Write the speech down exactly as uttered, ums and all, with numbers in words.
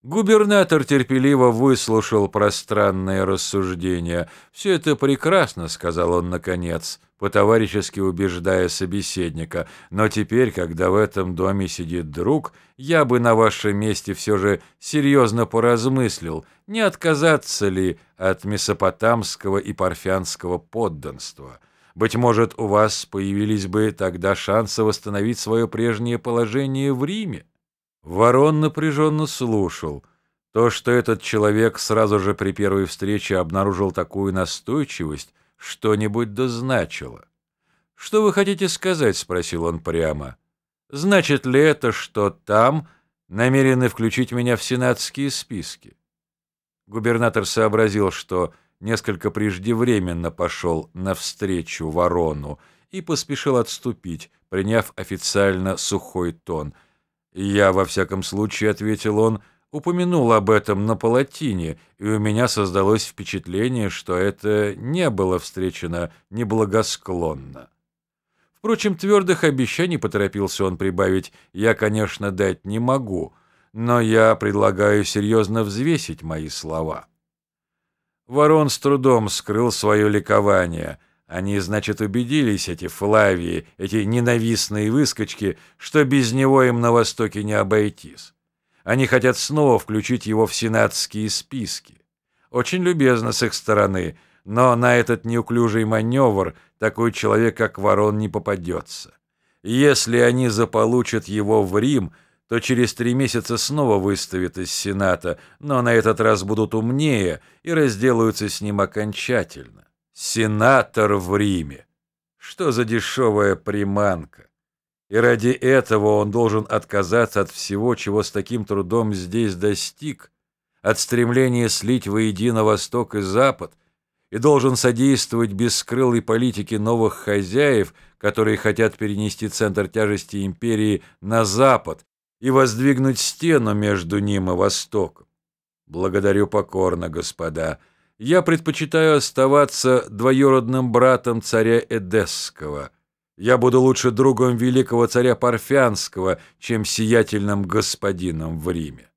Губернатор терпеливо выслушал пространные рассуждения. «Все это прекрасно», — сказал он наконец, по-товарищески убеждая собеседника. «Но теперь, когда в этом доме сидит друг, я бы на вашем месте все же серьезно поразмыслил, не отказаться ли от месопотамского и парфянского подданства. Быть может, у вас появились бы тогда шансы восстановить свое прежнее положение в Риме». Ворон напряженно слушал. То, что этот человек сразу же при первой встрече обнаружил такую настойчивость, что-нибудь дозначило. «Что вы хотите сказать?» — спросил он прямо. «Значит ли это, что там намерены включить меня в сенатские списки?» Губернатор сообразил, что несколько преждевременно пошел навстречу Ворону и поспешил отступить, приняв официально сухой тон. «Я, во всяком случае, — ответил он, — упомянул об этом на палатине, и у меня создалось впечатление, что это не было встречено неблагосклонно». Впрочем, твердых обещаний, поторопился он прибавить, я, конечно, дать не могу, но я предлагаю серьезно взвесить мои слова. Ворон с трудом скрыл свое ликование. Они, значит, убедились, эти Флавии, эти ненавистные выскочки, что без него им на Востоке не обойтись. Они хотят снова включить его в сенатские списки. Очень любезно с их стороны, но на этот неуклюжий маневр такой человек, как Ворон, не попадется. Если они заполучат его в Рим, то через три месяца снова выставят из Сената, но на этот раз будут умнее и разделаются с ним окончательно. Сенатор в Риме. Что за дешевая приманка? И ради этого он должен отказаться от всего, чего с таким трудом здесь достиг, от стремления слить воедино Восток и Запад, и должен содействовать бескрылой политике новых хозяев, которые хотят перенести центр тяжести империи на Запад и воздвигнуть стену между ним и Востоком. Благодарю покорно, господа. Я предпочитаю оставаться двоюродным братом царя Эдесского. Я буду лучше другом великого царя Парфянского, чем сиятельным господином в Риме.